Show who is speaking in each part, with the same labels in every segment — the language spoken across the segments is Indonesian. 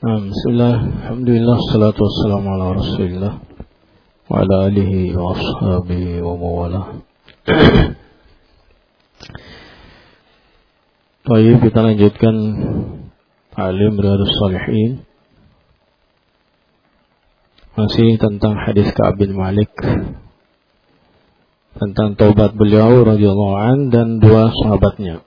Speaker 1: Bismillah, alhamdulillah, salatu wassalamu ala rasulillah wa ala alihi wa ashabihi wa mawalah. Baik, kita lanjutkan Alim Riyadhus Shalihin. Masih tentang hadis Ka'ab bin Malik, tentang taubat beliau radhiyallahu an dan dua sahabatnya.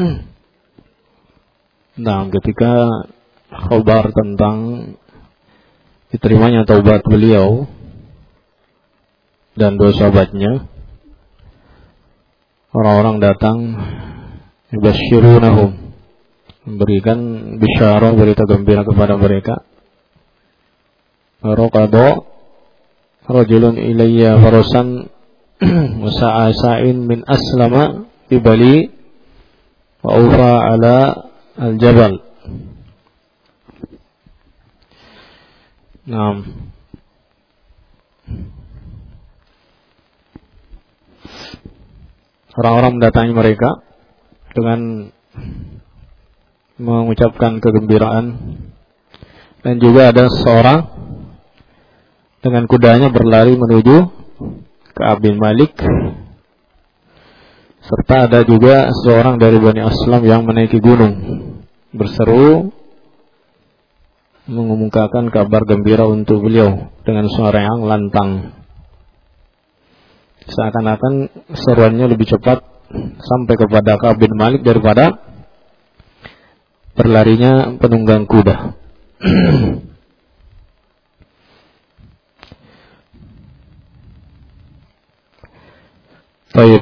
Speaker 1: Nah, ketika khabar tentang diterimanya taubat beliau dan dua sahabatnya, orang-orang datang yubasyirunahum, memberikan bisyarah, berita gembira kepada mereka. Raqada rajulun ilayya farasan wa sa'asain min aslama bi Bali wa ufa ala al-jabal. Nah, orang-orang mendatangi mereka dengan mengucapkan kegembiraan, dan juga ada seorang dengan kudanya berlari menuju Ka'ab bin Malik, serta ada juga seorang dari Bani Aslam yang menaiki gunung berseru mengumumkakan kabar gembira untuk beliau dengan suara yang lantang. Seakan-akan seruannya lebih cepat sampai kepada Ka'ab bin Malik daripada berlarinya penunggang kuda. Baik,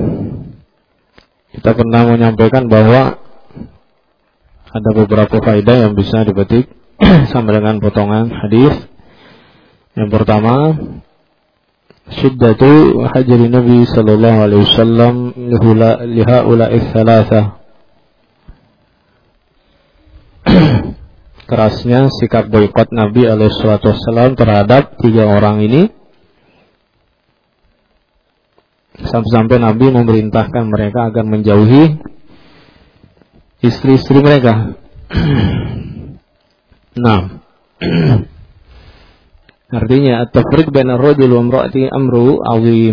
Speaker 1: kita pernah menyampaikan bahwa ada beberapa faedah yang bisa dipetik sama dengan potongan hadis. Yang pertama, syiddatu hajri Nabi sallallahu alaihi wasallam lihaula'i thalatha. Kerasnya sikap boikot Nabi alaihi salatu wasallam terhadap tiga orang ini, sampai-sampai Nabi memerintahkan mereka agar menjauhi istri-istri mereka. Nah, artinya at-tafriq baina ar-rajul wa imra'ati amru 'azim.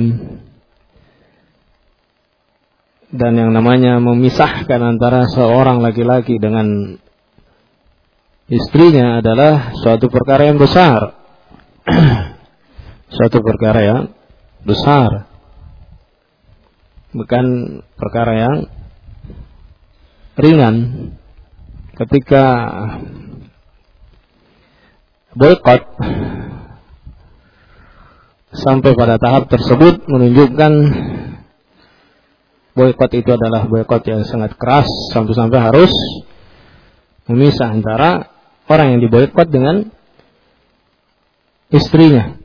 Speaker 1: Dan yang namanya memisahkan antara seorang laki-laki dengan istrinya adalah suatu perkara yang besar. Suatu perkara yang besar, bukan perkara yang ringan. Ketika boikot sampai pada tahap tersebut menunjukkan boikot itu adalah boikot yang sangat keras, sampai-sampai harus memisah antara orang yang diboikot dengan istrinya.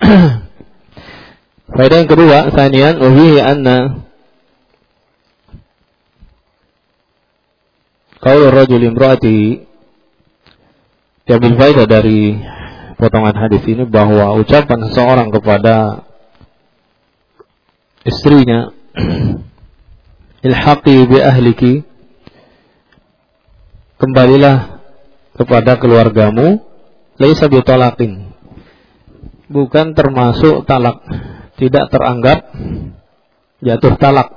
Speaker 1: Faedah yang kedua, tsaniyan wa fihi anna qaul ar-rajul imraati, diambil faedah dari potongan hadis ini bahwa ucapan seseorang kepada istrinya, ilhaqi bi ahliki, kembalilah kepada keluargamu, laisa bi talaqin, bukan termasuk talak, tidak teranggap jatuh talak.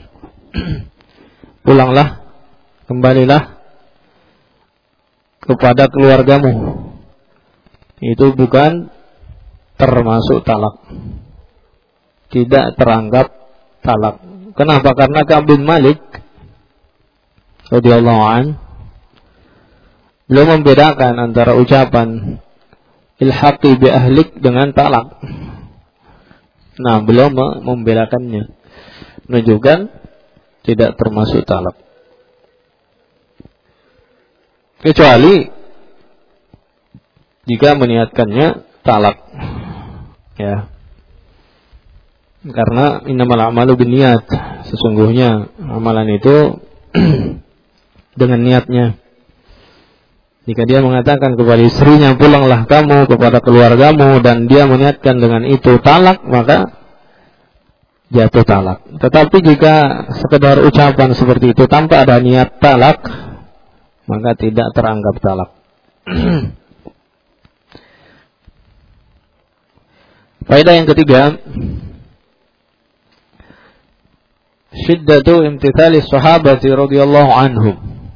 Speaker 1: Pulanglah, kembalilah kepada keluargamu, itu bukan termasuk talak, tidak teranggap talak. Kenapa? Karena Ka'ab bin Malik radhiyallahu an belum membedakan antara ucapan ilhaqi bi ahlik dengan talak. Nah, belum membedakannya, menunjukkan tidak termasuk talak. Kecuali jika meniatkannya talak, ya. Karena innamal a'malu binniyat, sesungguhnya amalan itu dengan niatnya. Jika dia mengatakan kepada istrinya, pulanglah kamu kepada keluargamu, dan dia meniatkan dengan itu talak, maka jatuh talak. Tetapi jika sekedar ucapan seperti itu tanpa ada niat talak, maka tidak teranggap talak. Faedah yang ketiga, syiddatu imtithali sahabati radhiyallahu anhum.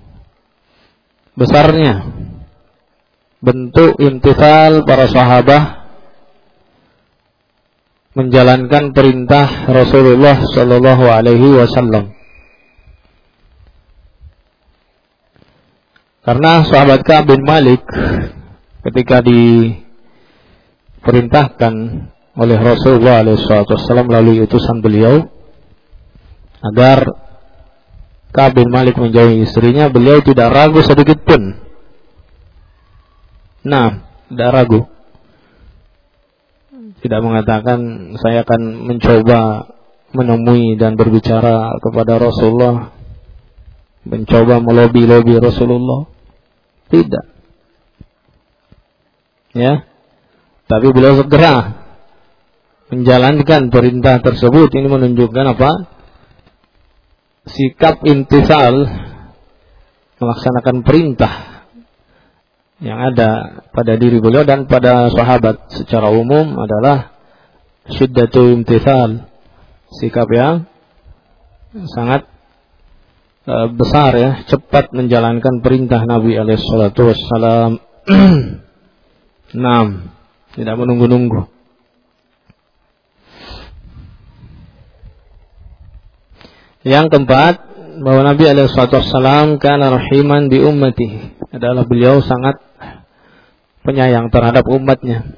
Speaker 1: Besarnya bentuk imtithal para sahabat menjalankan perintah Rasulullah sallallahu alaihi wasallam. Karena sahabat Ka'ab bin Malik ketika diperintahkan oleh Rasulullah SAW melalui utusan beliau agar Ka'ab bin Malik menjauhi istrinya, beliau tidak ragu sedikit pun. Tidak ragu. Tidak mengatakan saya akan mencoba menemui dan berbicara kepada Rasulullah, mencoba melobi-lobi Rasulullah. Tidak. Ya. Tapi beliau segera menjalankan perintah tersebut. Ini menunjukkan apa? Sikap imtithal, melaksanakan perintah yang ada pada diri beliau dan pada sahabat secara umum adalah syiddatu imtithal, sikap yang sangat besar ya, cepat menjalankan perintah Nabi alaihi salatu wassalam. Tidak menunggu-nunggu. Yang keempat, bahwa Nabi alaihi salatu wassalam kana rahiman bi ummatihi, adalah beliau sangat penyayang terhadap umatnya.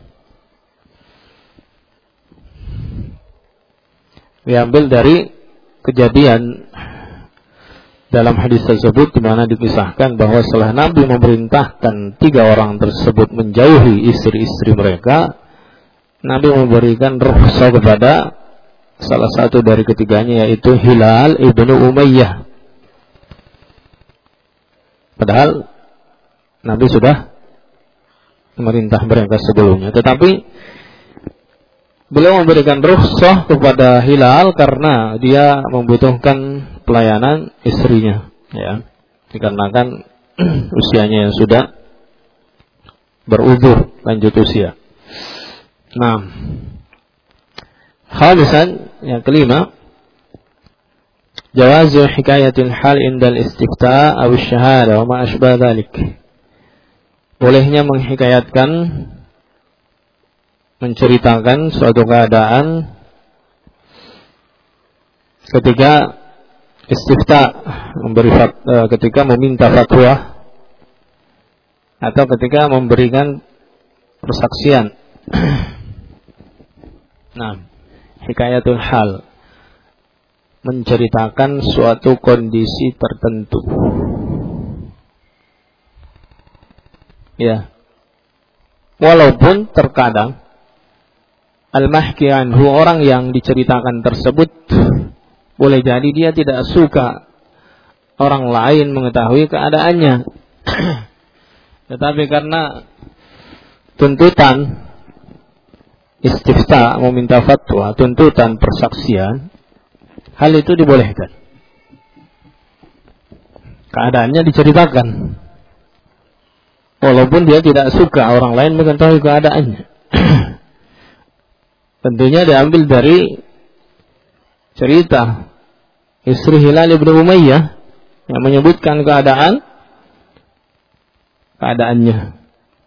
Speaker 1: Diambil dari kejadian dalam hadis tersebut di mana dikisahkan bahwa setelah Nabi memerintahkan 3 orang tersebut menjauhi istri-istri mereka, Nabi memberikan rukhsah kepada salah satu dari ketiganya, yaitu Hilal ibnu Umayyah. Padahal Nabi sudah memerintah mereka sebelumnya, tetapi beliau memberikan rukhsah kepada Hilal karena dia membutuhkan pelayanan istrinya, ya, dikarenakan usianya yang sudah beruzur, lanjut usia. Khamisan, yang kelima, jawazu hikayatil hal indal istifta aw syahada wa ma asbah dzalik. Bolehnya menghikayatkan, menceritakan suatu keadaan ketika istifta, ketika meminta fatwa atau ketika memberikan persaksian. Hikayatul hal, menceritakan suatu kondisi tertentu. Ya. Walaupun terkadang al-mahki anhu, orang yang diceritakan tersebut boleh jadi dia tidak suka orang lain mengetahui keadaannya. Tetapi karena tuntutan istifta, meminta fatwa, tuntutan persaksian, hal itu dibolehkan. Keadaannya diceritakan, walaupun dia tidak suka orang lain mengetahui keadaannya. Tentunya diambil dari cerita istri Hilal ibnu Umayyah yang menyebutkan keadaannya.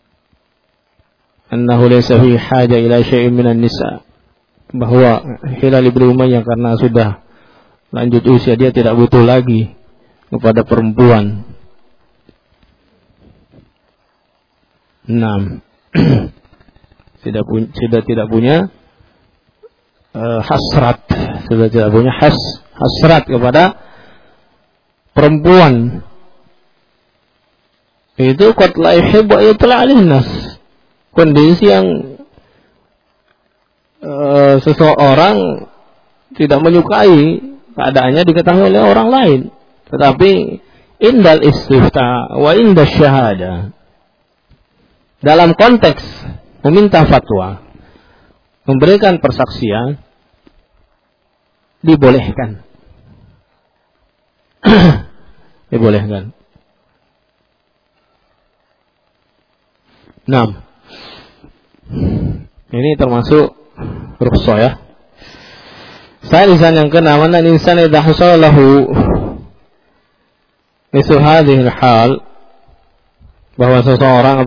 Speaker 1: Annahu laysa fi haja ila syai'in minan nisa, bahwa Hilal ibnu Umayyah karena sudah lanjut usia, dia tidak butuh lagi kepada perempuan. Sudah tidak punya hasrat, sudah tidak punya hasrat kepada perempuan. Itu qad la yuhibbu yutla 'alaihi nas, kondisi yang seseorang tidak menyukai keadaannya diketahui oleh orang lain. Tetapi indal istifta wa inda syahada, dalam konteks meminta fatwa, memberikan persaksian, dibolehkan. Dibolehkan. Nah, ini termasuk rukhsah ya. Salisan yang ke-6, an insan idza hasala lahu misal hadhihi al-hal, bahwa seseorang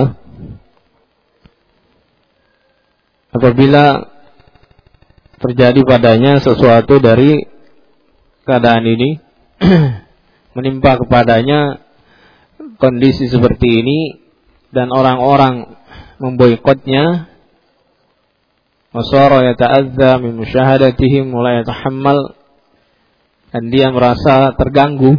Speaker 1: apabila terjadi padanya sesuatu dari keadaan ini menimpa kepadanya kondisi seperti ini dan orang-orang memboikotnya, wasara yata'adza min musyahadatihim wa la yatahammal, dan dia merasa terganggu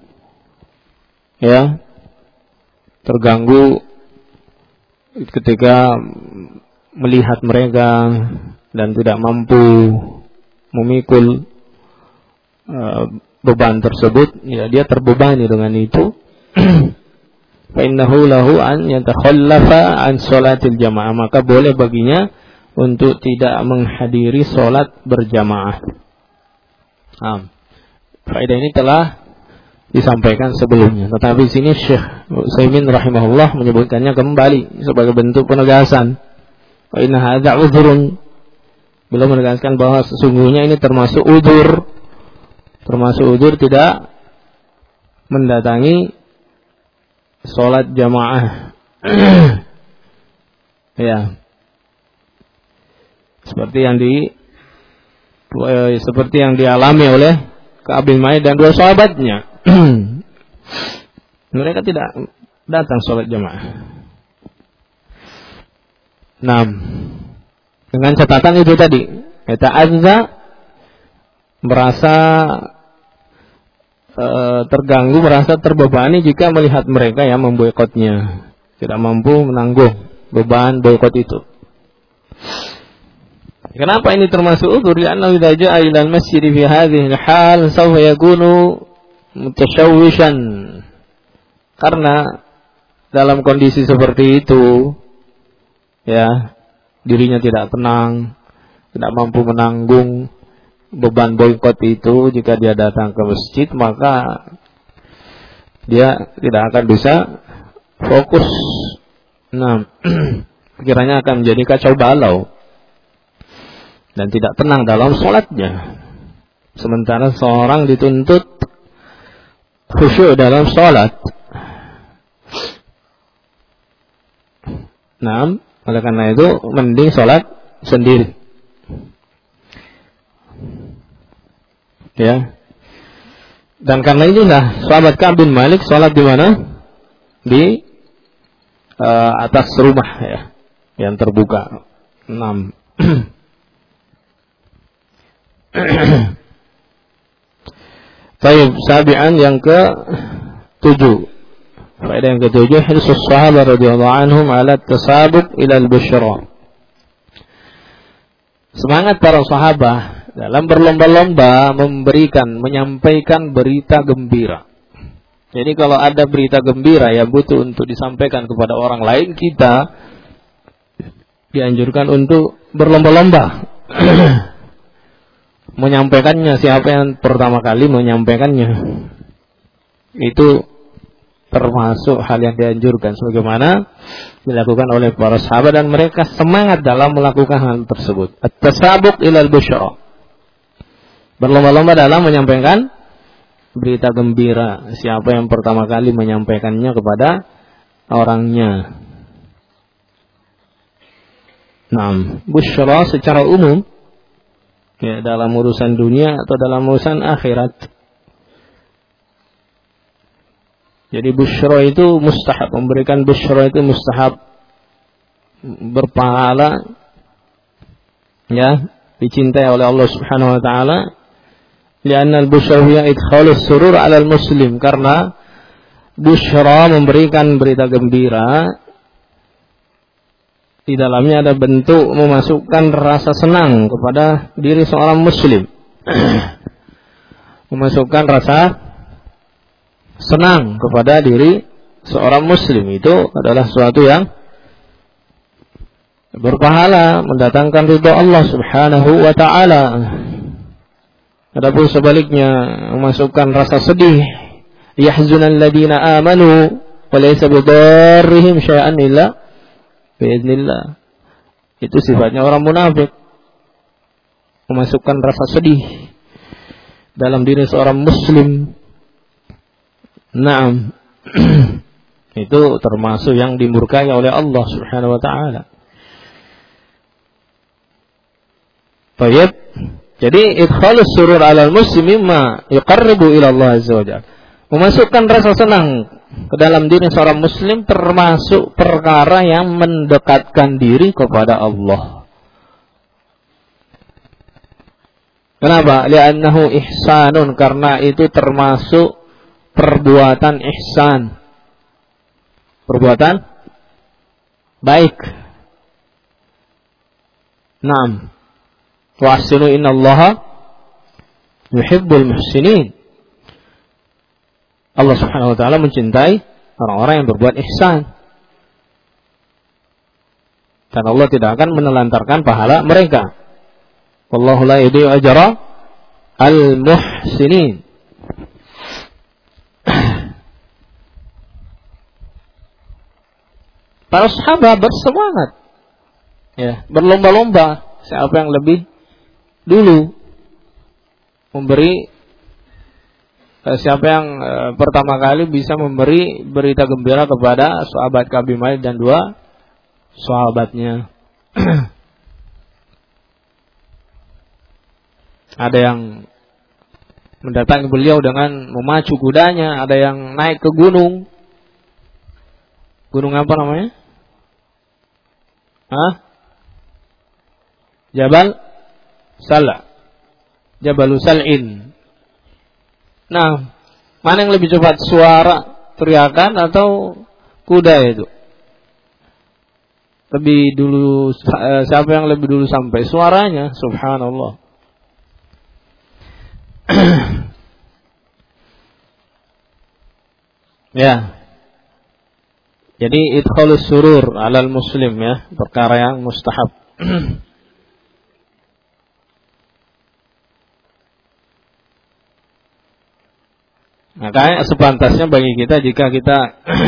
Speaker 1: ya, terganggu ketika melihat mereka dan tidak mampu memikul beban tersebut, ya dia terbebani dengan itu. Fa innahu lahu an yatakhallafa an sholatil jamaah, maka boleh baginya untuk tidak menghadiri sholat berjamaah. Faedah ini telah disampaikan sebelumnya, tetapi sini Syekh Utsaimin rahimahullah menyebutkannya kembali sebagai bentuk penegasan. Wa inna hadza udhrun, beliau menegaskan bahwa sesungguhnya ini termasuk udzur tidak mendatangi sholat jamaah. Ya, seperti yang dialami oleh Ka'ab bin Malik dan dua sahabatnya. Mereka tidak datang sholat jamaah. Nah, dengan catatan itu tadi, yata'adza, merasa terganggu, merasa terbebani jika melihat mereka yang memboikotnya, tidak mampu menanggung beban boikot itu. Kenapa ini termasuk udzur? Karena idza jaa ila al-masjid fi hadhihi al-hal sawfa yakunu mutashawwishan. Karena dalam kondisi seperti itu, ya, dirinya tidak tenang, tidak mampu menanggung beban boikot itu. Jika dia datang ke masjid, maka dia tidak akan bisa fokus. Nah, pikirannya akan menjadi kacau balau dan tidak tenang dalam sholatnya. Sementara seorang dituntut khusyuk dalam sholat. Nah, oleh karena itu mending sholat sendiri. Ya. Dan karena inilah sahabat Ka'ab bin Malik sholat di mana? Di atas rumah ya, yang terbuka. 6. Baik, sabian yang ke-7. Faedah yang ke-7, hirsus sahabat radhiyallahu anhum ala tasabuq ila al-busyra. Semangat para sahabat dalam berlomba-lomba menyampaikan berita gembira. Jadi kalau ada berita gembira yang butuh untuk disampaikan kepada orang lain, kita dianjurkan untuk berlomba-lomba menyampaikannya. Siapa yang pertama kali menyampaikannya, itu termasuk hal yang dianjurkan sebagaimana dilakukan oleh para sahabat, dan mereka semangat dalam melakukan hal tersebut. At-tasabuq ilal busyra, berlomba-lomba dalam menyampaikan berita gembira. Siapa yang pertama kali menyampaikannya kepada orangnya. Nah, busyra secara umum, ya, dalam urusan dunia atau dalam urusan akhirat. Jadi busyra itu mustahab, memberikan busyra itu mustahab, berpahala, ya, dicintai oleh Allah Subhanahu wa taala. Lianna al-busyra hiya idkhalus surur 'ala al-muslim, karena busyra memberikan berita gembira di dalamnya ada bentuk memasukkan rasa senang kepada diri seorang muslim. Memasukkan rasa senang kepada diri seorang muslim itu adalah sesuatu yang berpahala, mendatangkan ridha Allah Subhanahu wa taala. Adapun sebaliknya, memasukkan rasa sedih, yahzunal ladina amanu wa laysa bidarrihim syai'an illa biiznillah. Itu sifatnya orang munafik, memasukkan rasa sedih dalam diri seorang muslim. Naam. Itu termasuk yang dimurkai oleh Allah Subhanahu wa taala. Baik. Jadi idkhalus surur 'alal muslimi ma yuqarribu ila Allah azza wa jalla. Memasukkan rasa senang ke dalam diri seorang muslim termasuk perkara yang mendekatkan diri kepada Allah. Kenapa? Li'annahu ihsanun, karena itu termasuk perbuatan ihsan. Perbuatan baik. Naam. Wa ahsinu innallaha yuhibbul muhsinin. Allah Subhanahu wa taala mencintai orang-orang yang berbuat ihsan. Dan Allah tidak akan menelantarkan pahala mereka. Wallahu la yudhi'u ajra al-muhsinin. Para sahabat bersemangat, ya, berlomba-lomba siapa yang lebih dulu memberi, siapa yang pertama kali bisa memberi berita gembira kepada sahabat Ka'ab bin Malik dan dua sahabatnya. Ada yang mendatangi beliau dengan memacu kudanya, ada yang naik ke gunung. Gunung apa namanya? Jabal Sala. Jabalu Sal'in. Nah, mana yang lebih cepat, suara teriakan atau kuda itu? Lebih dulu, siapa yang lebih dulu sampai? Suaranya, subhanallah. Ya. Jadi idkhalus surur 'alal muslim, ya, perkara yang mustahab. Maka sepantasnya bagi kita jika kita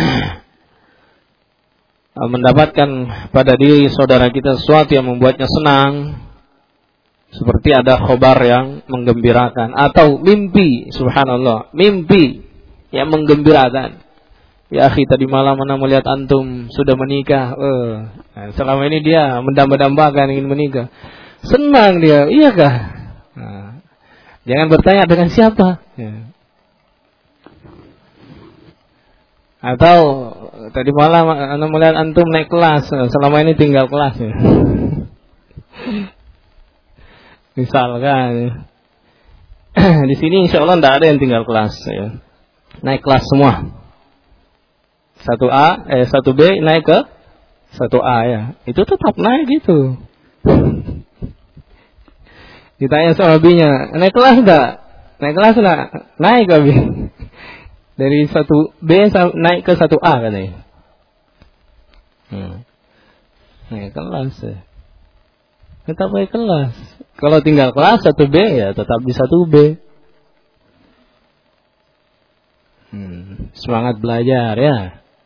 Speaker 1: mendapatkan pada diri saudara kita sesuatu yang membuatnya senang, seperti ada khobar yang menggembirakan atau mimpi, subhanallah, mimpi yang menggembirakan. Ya akhi, tadi malam mana melihat antum sudah menikah. Selama ini dia mendamba-dambakan ingin menikah. Senang dia, iyakah? Nah, jangan bertanya dengan siapa. Ya. Atau tadi malam ana melihat antum naik kelas, selama ini tinggal kelas. Ya. Misalkan, ya. Di sini insya Allah tidak ada yang tinggal kelas. Ya. Naik kelas semua. 1B naik ke 1A, ya. Itu tetap naik gitu. Ditanya sama Binya, naik kelas enggak? Naik kelas enggak? Naik Abi. Dari 1B naik ke 1A katanya. Naik kelas ya. Tetap naik kelas. Kalau tinggal kelas 1B ya tetap di 1B. Semangat belajar ya.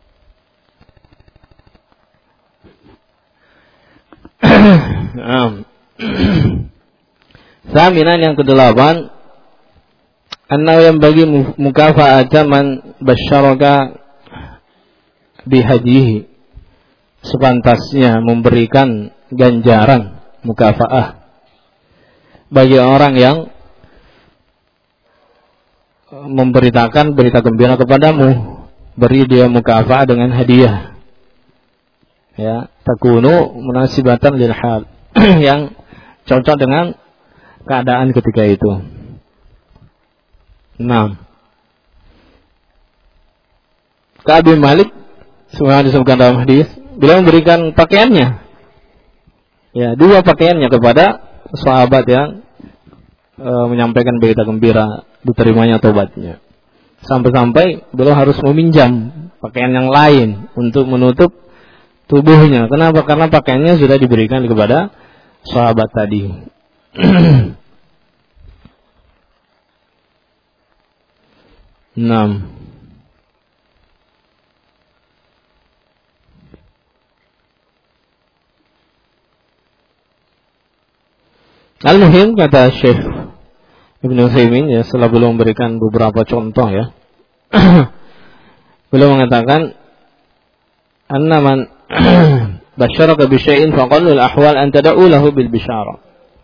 Speaker 1: Saminan yang ke-8, annahu yang bagi mukafa'ata man basyaraka bihadihi, sepantasnya memberikan ganjaran mukafa'ah bagi orang yang memberitakan berita gembira kepadamu, beri dia mukafa'ah dengan hadiah. Ya, takunu munasibatan lil hal yang cocok dengan keadaan ketika itu. Nah, Ka'ab bin Malik sebagaimana disebutkan dalam hadis, beliau memberikan pakaiannya, ya, 2 pakaiannya kepada sahabat yang menyampaikan berita gembira diterimanya tobatnya. Sampai-sampai beliau harus meminjam pakaian yang lain untuk menutup tubuhnya. Kenapa? Karena pakaiannya sudah diberikan kepada sahabat tadi. Al-muhim, kata Syekh Ibn Utsaimin, ya, setelah beliau memberikan beberapa contoh, ya, beliau mengatakan anna man basyaraka bi syai'in faqallul ahwal an tad'u lahu bil bisyarah,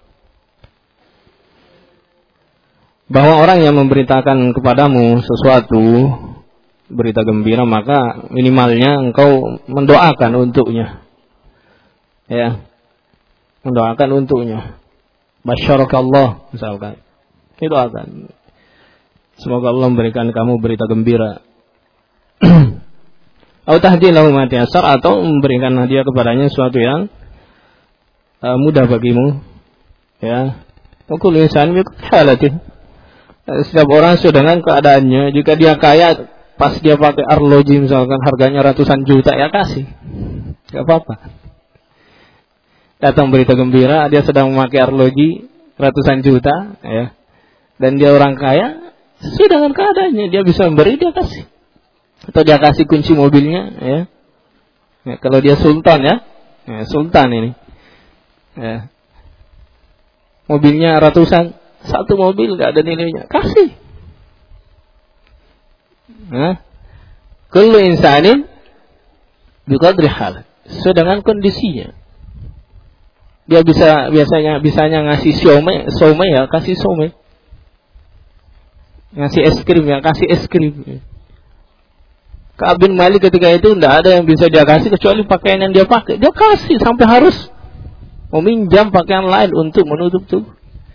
Speaker 1: bahwa orang yang memberitakan kepadamu sesuatu berita gembira, maka minimalnya engkau mendoakan untuknya, ya, mendoakan untuknya. Basyarakallah misalkan, doakan semoga Allah memberikan kamu berita gembira. Atau tahdi lahu ma tayasar, atau memberikan hadiah kepadanya sesuatu yang mudah bagimu, ya. Kullu insan bi halatihi, setiap orang sesuai dengan keadaannya. Jika dia kaya, pas dia pakai arloji misalkan harganya ratusan juta, ya kasih, gak apa-apa. Datang berita gembira, dia sedang memakai arloji ratusan juta, ya, dan dia orang kaya, sesuai dengan keadaannya, dia bisa memberi, dia kasih. Atau dia kasih kunci mobilnya, ya. Ya, kalau dia sultan, ya, sultan ini, ya, mobilnya ratusan, satu mobil gak ada nilainya, kasih. Kullu insanin biqadri hal, sesuai dengan kondisinya. Dia bisanya ngasih somai, ya kasih somai. Ngasih es krim, ya kasih es krim. Ka'ab bin Malik ketika itu tidak ada yang bisa dia kasih kecuali pakaian yang dia pakai. Dia kasih sampai harus meminjam pakaian lain untuk menutup tubuh.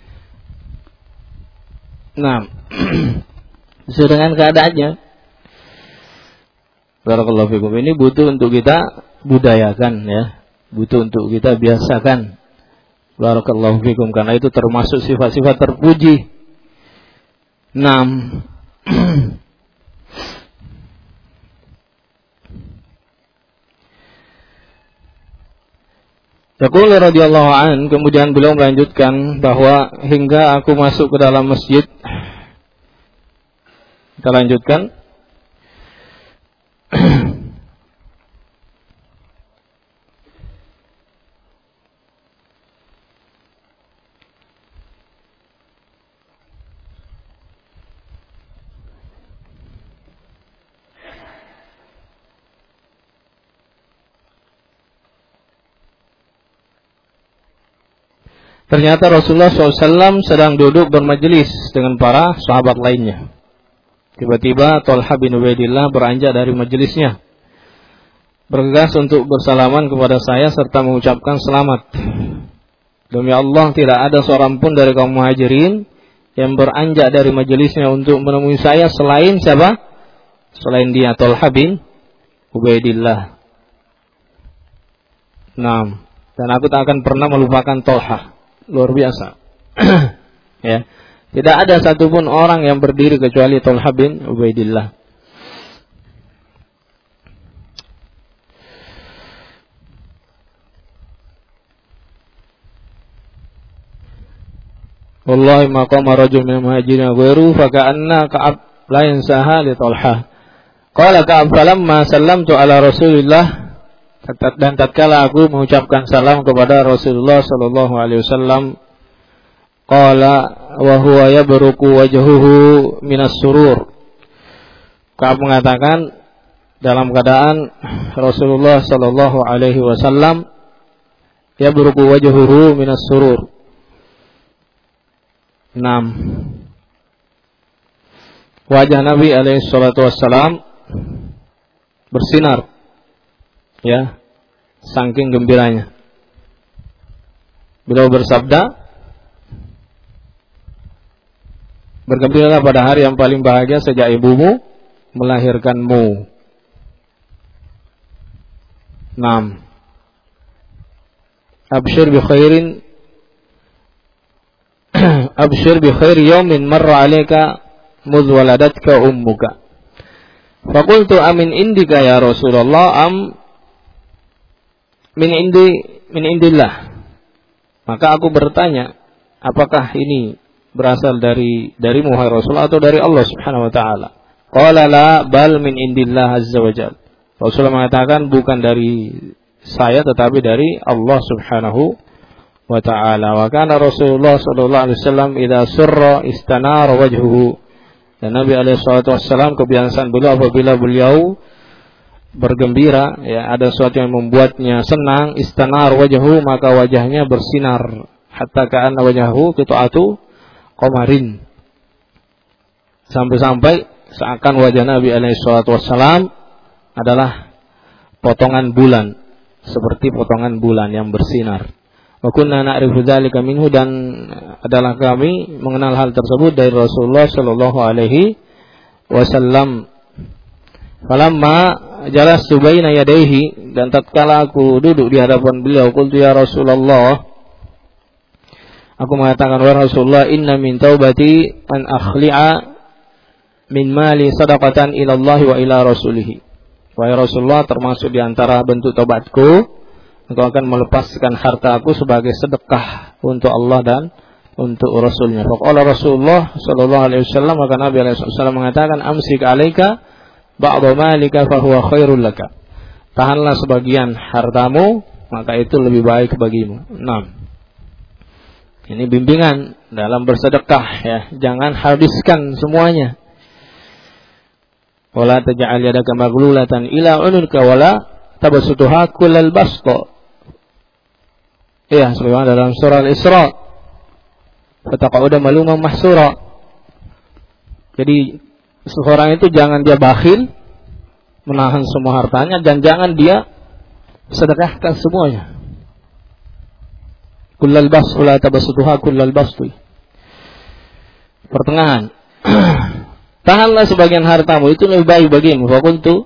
Speaker 1: Nah, sesuai dengan keadaannya. Barakallahu fikum. Ini butuh untuk kita budayakan, ya. Butuh untuk kita biasakan. Barakallahu fikum, karena itu termasuk sifat-sifat terpuji. 6. Yaqul radhiyallahu an, kemudian beliau melanjutkan bahwa hingga aku masuk ke dalam masjid. Kita lanjutkan. Ternyata Rasulullah SAW sedang duduk bermajelis dengan para sahabat lainnya. Tiba-tiba Thalhah bin Ubaidillah beranjak dari majelisnya, bergegas untuk bersalaman kepada saya serta mengucapkan selamat. Demi Allah, tidak ada seorang pun dari kaum muhajirin yang beranjak dari majelisnya untuk menemui saya selain siapa? Selain dia, Thalhah bin Ubaidillah. 6. Dan aku tak akan pernah melupakan Thalhah. Luar biasa. Ya. Tidak ada satupun orang yang berdiri kecuali Thalhah bin Ubaidillah. Wallahi ma qama rajul min muhajirin ghairu fa ka'anna Ka'ab la yansaha li Thalhah. Qala Ka'ab falamma sallamtu ala Rasulillah, dan tatkala aku mengucapkan salam kepada Rasulullah sallallahu alaihi wasallam, qala wa huwa yabruku wajhuhu minas surur. Ka'ab mengatakan dalam keadaan Rasulullah sallallahu alaihi wasallam yabruku wajhuhu minas surur. 6. Wajah Nabi alaihi salatu wassalam bersinar, ya, saking gembiranya. Beliau bersabda, bergembiralah pada hari yang paling bahagia sejak ibumu melahirkanmu. 6. Abshir bi khairin abshir bi khairi yawmin marra alayka mudh waladatka ummuka. Faqultu amin indika ya Rasulullah am min indillah. Maka aku bertanya, apakah ini berasal dari Muhammad Rasul atau dari Allah Subhanahu wa taala? Qala la bal min indillah azza wa jalla. Rasulullah mengatakan bukan dari saya tetapi dari Allah Subhanahu wa ta'ala. Wa kana Rasulullah sallallahu alaihi wasallam idza surra istanara wajhuhu. Dan Nabi alaihi wasallam kebiasaan beliau apabila beliau bergembira, ya, ada sesuatu yang membuatnya senang, istanar wajhu, maka wajahnya bersinar, hatta ka'anna wajhahu qit'atu qamarin. Sampai-sampai seakan wajah Nabi alaihi wasallam adalah potongan bulan, seperti potongan bulan yang bersinar. Wa kunna na'rifu dzalika minhu, dan adalah kami mengenal hal tersebut dari Rasulullah sallallahu alaihi wasallam. Falamma jalastu baina yadayhi, dan tatkala aku duduk di hadapan beliau, qultu ya Rasulullah, aku mengatakan, wahai Rasulullah, inna min taubati an akhli'a min mali sadaqatan ila Allah wa ila rasulih. Wahai Rasulullah, termasuk di antara bentuk taubatku, engkau akan melepaskan harta aku sebagai sedekah untuk Allah dan untuk Rasulnya. Faqala Rasulullah sallallahu alaihi wasallam, maka Nabi alaihi wasallam mengatakan, amsik alaika ba'da malika fahuwa khairul laka. Tahanlah sebagian hartamu, maka itu lebih baik bagimu. 6. Ini bimbingan dalam bersedekah, ya. Jangan habiskan semuanya. Wala taj'al yadaka maghlulatan ila unuka wala tabsutuha kullal basta. Ya, sebagaimana dalam surah Al-Isra. Fataqauda maluman mahsura. Jadi seseorang itu jangan dia bakhil, menahan semua hartanya, dan jangan dia sedekahkan semuanya. Kullal basri la tabsutuha kullal basri. Pertengahan. Tahanlah sebagian hartamu, itu lebih baik bagimu. Fa kuntu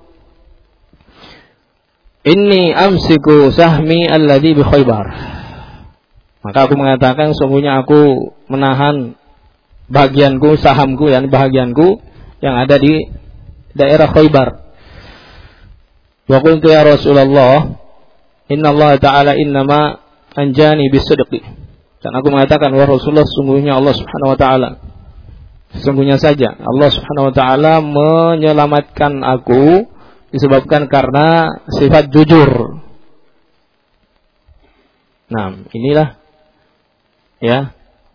Speaker 1: inni amsiku sahmi alladhi bi Khaybar. Maka aku mengatakan, sungguhnya aku menahan bagianku, sahamku, yakni bahagianku yang ada di daerah Khaybar. Wa qultu ya Rasulullah, inna Allah ta'ala innama anjani bisidqi. Dan aku mengatakan, wahai Rasulullah, sungguhnya Allah Subhanahu wa ta'ala, sesungguhnya saja Allah Subhanahu wa ta'ala menyelamatkan aku disebabkan karena sifat jujur. Nah, inilah, ya,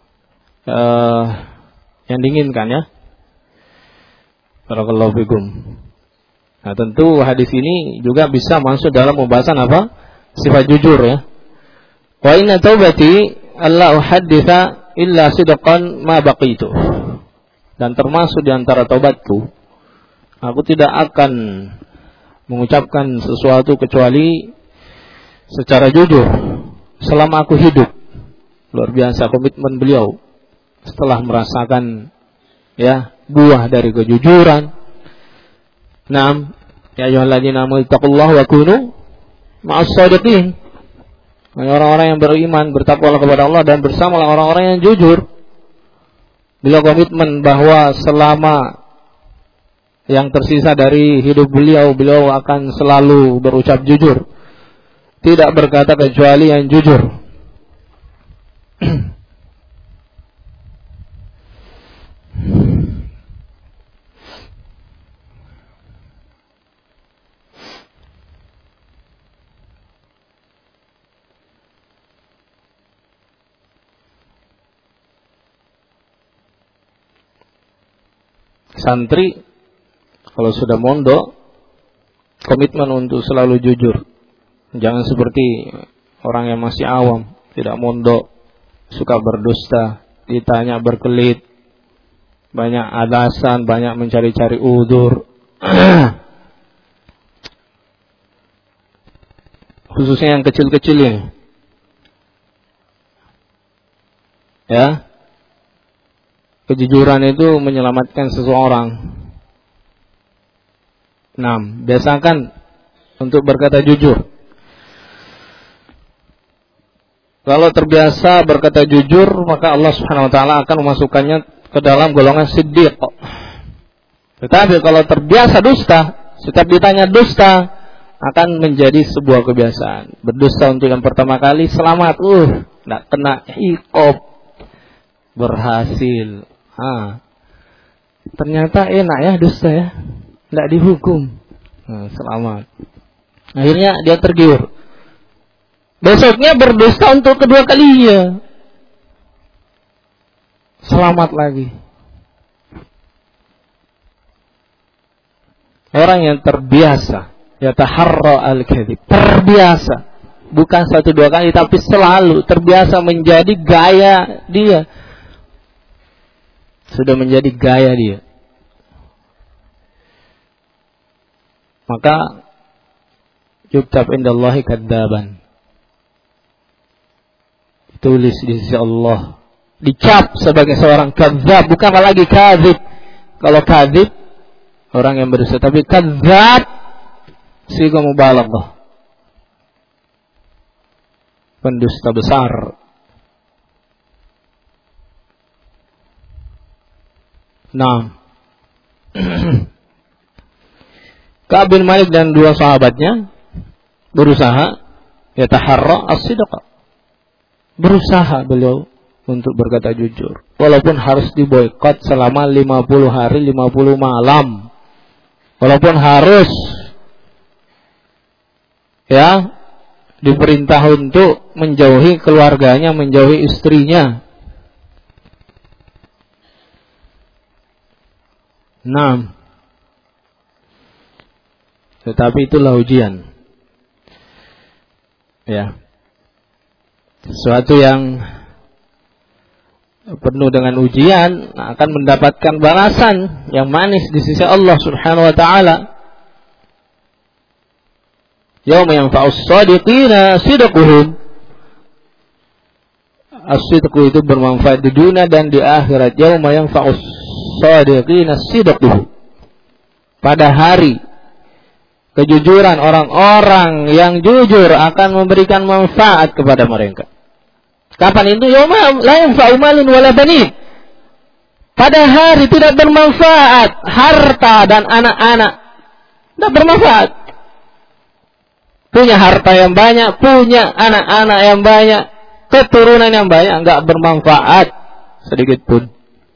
Speaker 1: yang diinginkan, ya. Barakallahu fikum. Nah, tentu hadis ini juga bisa masuk dalam pembahasan apa? Sifat jujur, ya. Wa inna taubati alla uhadditha illa sidqan ma baqitu. Dan termasuk di antara taubatku, aku tidak akan mengucapkan sesuatu kecuali secara jujur selama aku hidup. Luar biasa komitmen beliau setelah merasakan, ya, buah dari kejujuran. Naam, ya ayyuhalladzina amanu taqullaha wa kunu ma'as shadiqin. Orang-orang yang beriman, bertakwalah kepada Allah dan bersamalah orang-orang yang jujur. Beliau komitmen bahwa selama yang tersisa dari hidup beliau, beliau akan selalu berucap jujur, tidak berkata kecuali yang jujur. Santri kalau sudah mondok, komitmen untuk selalu jujur. Jangan seperti orang yang masih awam, tidak mondok, suka berdusta, ditanya berkelit, banyak alasan, banyak mencari-cari udzur. Khususnya yang kecil-kecil ini, ya. Kejujuran itu menyelamatkan seseorang. 6. Biasakan untuk berkata jujur. Kalau terbiasa berkata jujur, maka Allah Subhanahu wa ta'ala akan memasukkannya ke dalam golongan siddiq. Tetapi kalau terbiasa dusta, setiap ditanya dusta, akan menjadi sebuah kebiasaan. Berdusta untuk yang pertama kali, selamat. Tidak kena iqab. Berhasil. Ternyata enak, ya, dusta, ya. Tidak dihukum. Selamat. Akhirnya dia tergiur. Besoknya berdusta untuk kedua kalinya. Selamat lagi. Orang yang terbiasa, yataharra al-kadhib, terbiasa, bukan 1-2 kali, tapi selalu terbiasa, menjadi gaya dia. Sudah menjadi gaya dia. Maka yuktab indallahi kadzaban. Tulis di sisi Allah, dicap sebagai seorang kadzab, bukan lagi kadzib. Kalau kadzib orang yang berdusta, tapi kadzab siga mubalaghah, pendusta besar. Nah, Ka'ab bin Malik dan 2 sahabatnya berusaha yataharra as-sidqa. Berusaha beliau untuk berkata jujur, walaupun harus diboikot selama 50 hari 50 malam, walaupun harus diperintah untuk menjauhi keluarganya, menjauhi istrinya. Nah, tetapi itulah ujian. Ya. Sesuatu yang penuh dengan ujian akan mendapatkan balasan yang manis di sisi Allah Subhanahu wa taala. Yauma yanfa'us shadiqina sidquhum. As-sidqu itu bermanfaat di dunia dan di akhirat. Yauma yanfa'us shadiqina sidquhum. Pada hari kejujuran orang-orang yang jujur akan memberikan manfaat kepada mereka. Kapan itu? Yauma la yanfa'u malun wala banin. Pada hari tidak bermanfaat harta dan anak-anak. Tidak bermanfaat. Punya harta yang banyak, punya anak-anak yang banyak, keturunan yang banyak, enggak bermanfaat sedikit pun.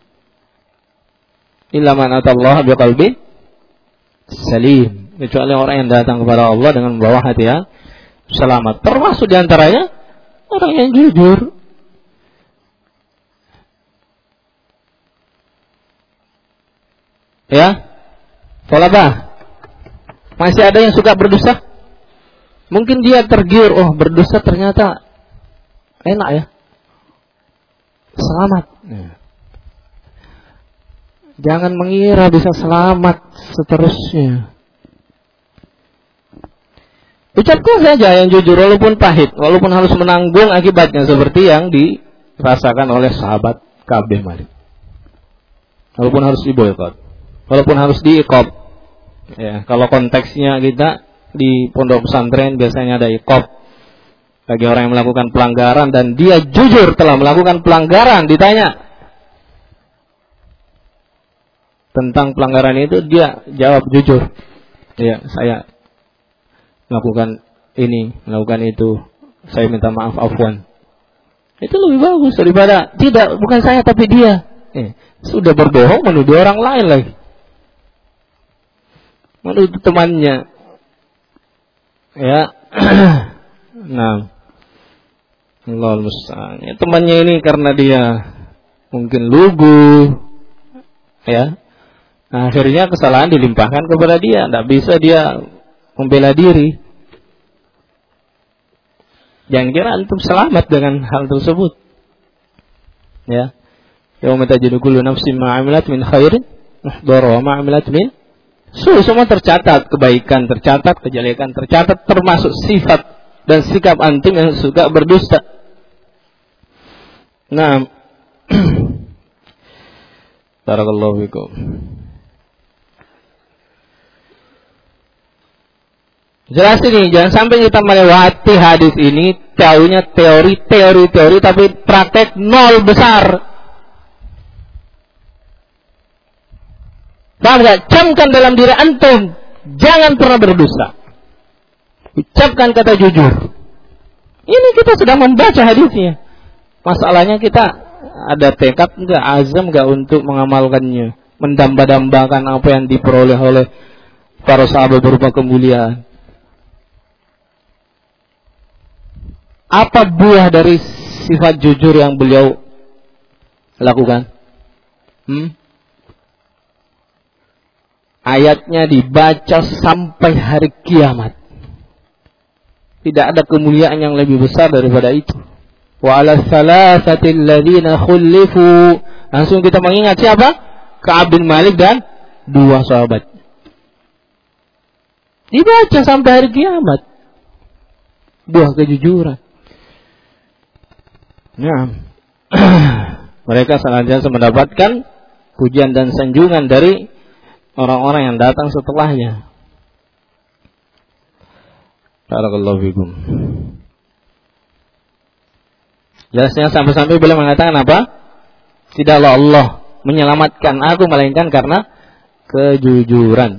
Speaker 1: Illa man atallaha biqalbin salim. Kecuali orang yang datang kepada Allah dengan membawa hati yang selamat. Termasuk diantaranya orang yang jujur. Ya, Tolabah, masih ada yang suka berdosa? Mungkin dia tergiur, oh berdosa ternyata enak ya, selamat. Jangan mengira bisa selamat seterusnya. Ucapkan saja yang jujur walaupun pahit, walaupun harus menanggung akibatnya seperti yang dirasakan oleh sahabat Ka'ab bin Malik. Walaupun harus diboikot, walaupun harus diiqab. Ya, kalau konteksnya kita di pondok pesantren biasanya ada iqab bagi orang yang melakukan pelanggaran dan dia jujur telah melakukan pelanggaran, ditanya tentang pelanggaran itu, dia jawab jujur. Ya, saya melakukan ini, melakukan itu, saya minta maaf, afwan. Itu lebih bagus daripada tidak, bukan saya tapi dia. Sudah berbohong menuduh orang lain lagi, menuduh temannya. Ya, nah, Allahul musta'an. Ya, temannya ini karena dia mungkin lugu, ya, akhirnya kesalahan dilimpahkan kepada dia, tidak bisa dia membela diri. Jangan kira antum selamat dengan hal tersebut. Ya. Yauma tajidu kullu nafsin ma 'amilat min khairin muhdara wa ma 'amilat min su'. Semua tercatat, kebaikan tercatat, kejelekan tercatat, termasuk sifat dan sikap antum yang suka berdusta. Nah, barakallahu fikum. Jelas ini, jangan sampai kita melewati hadis ini, taunya teori, tapi praktek nol besar. Paham gak? Camkan dalam diri antum, jangan pernah berdusta. Ucapkan kata jujur. Ini kita sudah membaca hadisnya. Masalahnya kita ada tekad enggak, azam enggak untuk mengamalkannya, mendamba-dambakan apa yang diperoleh oleh para sahabat berupa kemuliaan. Apa buah dari sifat jujur yang beliau lakukan? Ayatnya dibaca sampai hari kiamat. Tidak ada kemuliaan yang lebih besar daripada itu. Wa 'ala thalathatil ladzina khulifu. Langsung kita mengingat siapa? Ka'ab bin Malik dan dua sahabat. Dibaca sampai hari kiamat. Buah kejujuran. Nah, mereka senantiasa mendapatkan pujian dan sanjungan dari orang-orang yang datang setelahnya. Barakallahu fikum. Jelasnya sampai-sampai beliau mengatakan apa? Tidaklah Allah menyelamatkan aku melainkan karena kejujuran.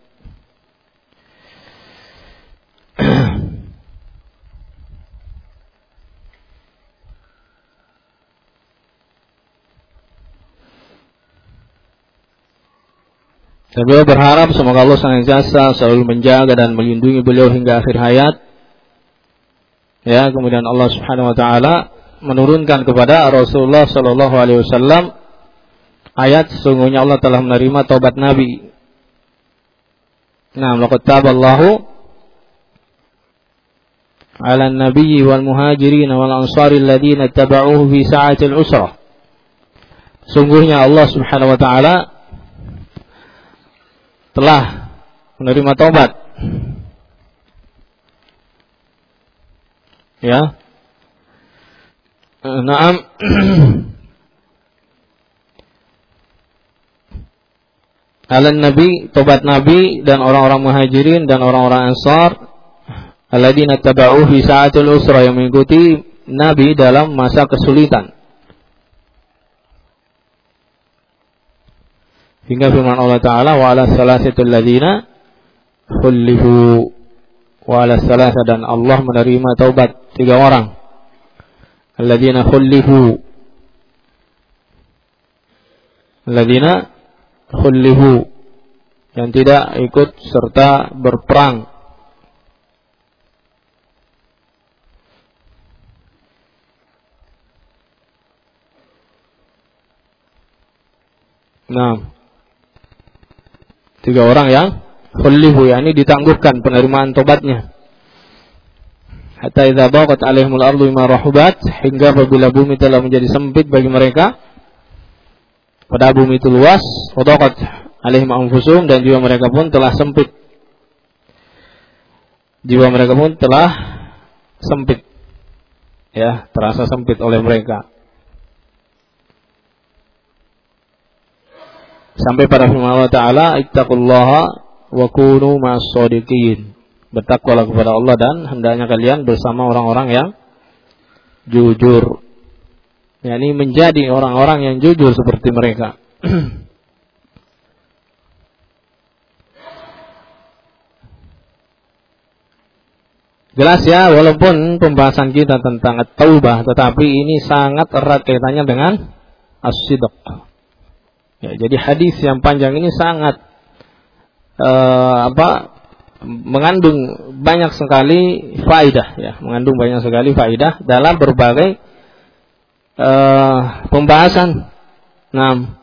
Speaker 1: Saya berharap semoga Allah senantiasa selalu menjaga dan melindungi beliau hingga akhir hayat. Ya, kemudian Allah Subhanahu wa taala menurunkan kepada Rasulullah sallallahu alaihi wasallam ayat sesungguhnya Allah telah menerima taubat Nabi. Nah, laqad taballahu 'ala an-nabiyyi wal muhajirin wal ansari alladziina ittaba'uuhu fi sa'atil usrah. Sungguhnya Allah Subhanahu wa taala telah menerima taubat. Ya. Naam. Alan Nabi, taubat Nabi dan orang-orang muhajirin dan orang-orang ansar alladzina tabauhu fi sa'atil usra, yang mengikuti Nabi dalam masa kesulitan. Hingga firman Allah Ta'ala wa 'ala salasatil ladzina khulifu, wa 'ala salasa, dan Allah menerima taubat 3 orang. Alladzina khulifu, alladzina khulifu, yang tidak ikut serta berperang. Nah, 3 orang yang khulifu, yakni ditangguhkan penerimaan tobatnya. Hatta idza baqat 'alaihimul ardu bima rahubat, hingga apabila bumi telah menjadi sempit bagi mereka, pada bumi itu luas, wadaqat 'alaihim anfusuhum, dan jiwa mereka pun telah sempit. Jiwa mereka pun telah sempit. Ya, terasa sempit oleh mereka. Sampai pada firman Allah Ta'ala, ittaqullaha wa kunu ma'as shadiqin. Bertakwalah kepada Allah dan hendaknya kalian bersama orang-orang yang jujur. yakni menjadi orang-orang yang jujur seperti mereka. Jelas ya, walaupun pembahasan kita tentang at-taubah, tetapi ini sangat erat kaitannya dengan as-sidq. Ya, jadi hadis yang panjang ini sangat mengandung banyak sekali faidah, ya, mengandung banyak sekali faidah dalam berbagai pembahasan. Nah,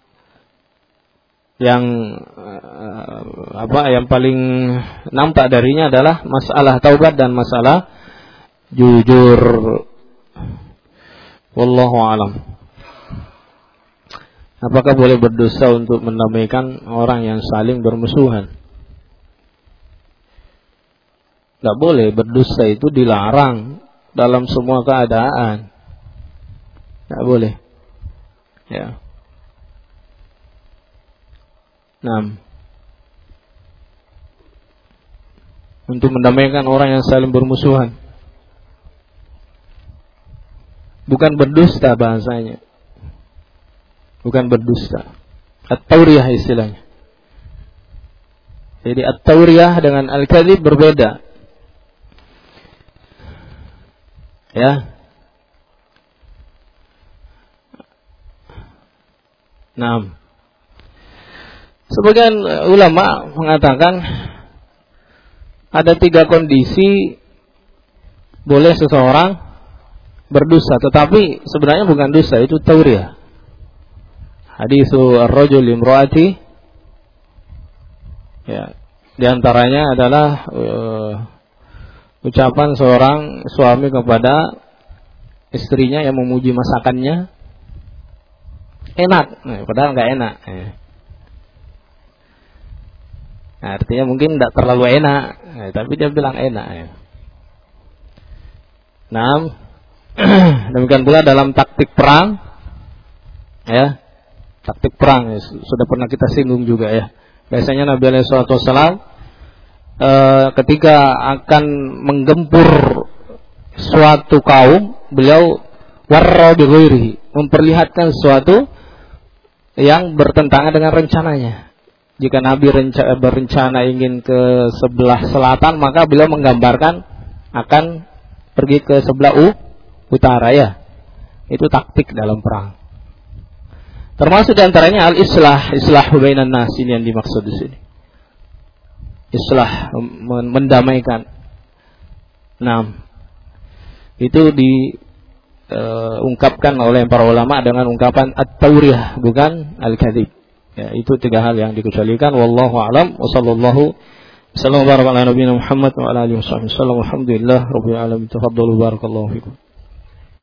Speaker 1: yang paling nampak darinya adalah masalah taubat dan masalah jujur. Wallahu a'lam. Apakah boleh berdosa untuk mendamaikan orang yang saling bermusuhan? Tidak boleh, berdosa itu dilarang dalam semua keadaan. Tidak boleh. Ya. Nah, untuk mendamaikan orang yang saling bermusuhan, bukan berdusta bahasanya, bukan berdusta. At-tauriyah istilahnya. Jadi at-tauriyah dengan al-kadzib berbeda. Ya. Nah, sebagian ulama mengatakan ada 3 kondisi boleh seseorang berdusta, tetapi sebenarnya bukan dusta, itu tauriyah. Haditsu ar-rajul imraati, ya, di antaranya adalah ucapan seorang suami kepada istrinya yang memuji masakannya enak, padahal nggak enak. Nah, artinya mungkin tidak terlalu enak, tapi dia bilang enak. Nah, demikian pula dalam taktik perang, ya, taktik perang ya, sudah pernah kita singgung juga ya. Biasanya Nabi alaihi wasallam ketika akan menggempur suatu kaum, beliau warra bi ghairihi, memperlihatkan sesuatu yang bertentangan dengan rencananya. Jika Nabi berencana ingin ke sebelah selatan, maka beliau menggambarkan akan pergi ke sebelah utara ya. Itu taktik dalam perang. Termasuk diantaranya islah bainan nas, ini yang dimaksud di sini. Islah, mendamaikan. Nah, itu diungkapkan oleh para ulama dengan ungkapan at-tauriyah, bukan al-kadzib. Ya, itu 3 hal yang dikecualikan. Wallahu a'lam. Wa sallallahu wasallam ala nabiyina Muhammad wa ala alihi wasallam. Alhamdulillah rabbil alamin. Tafaddalu barakallahu fikum.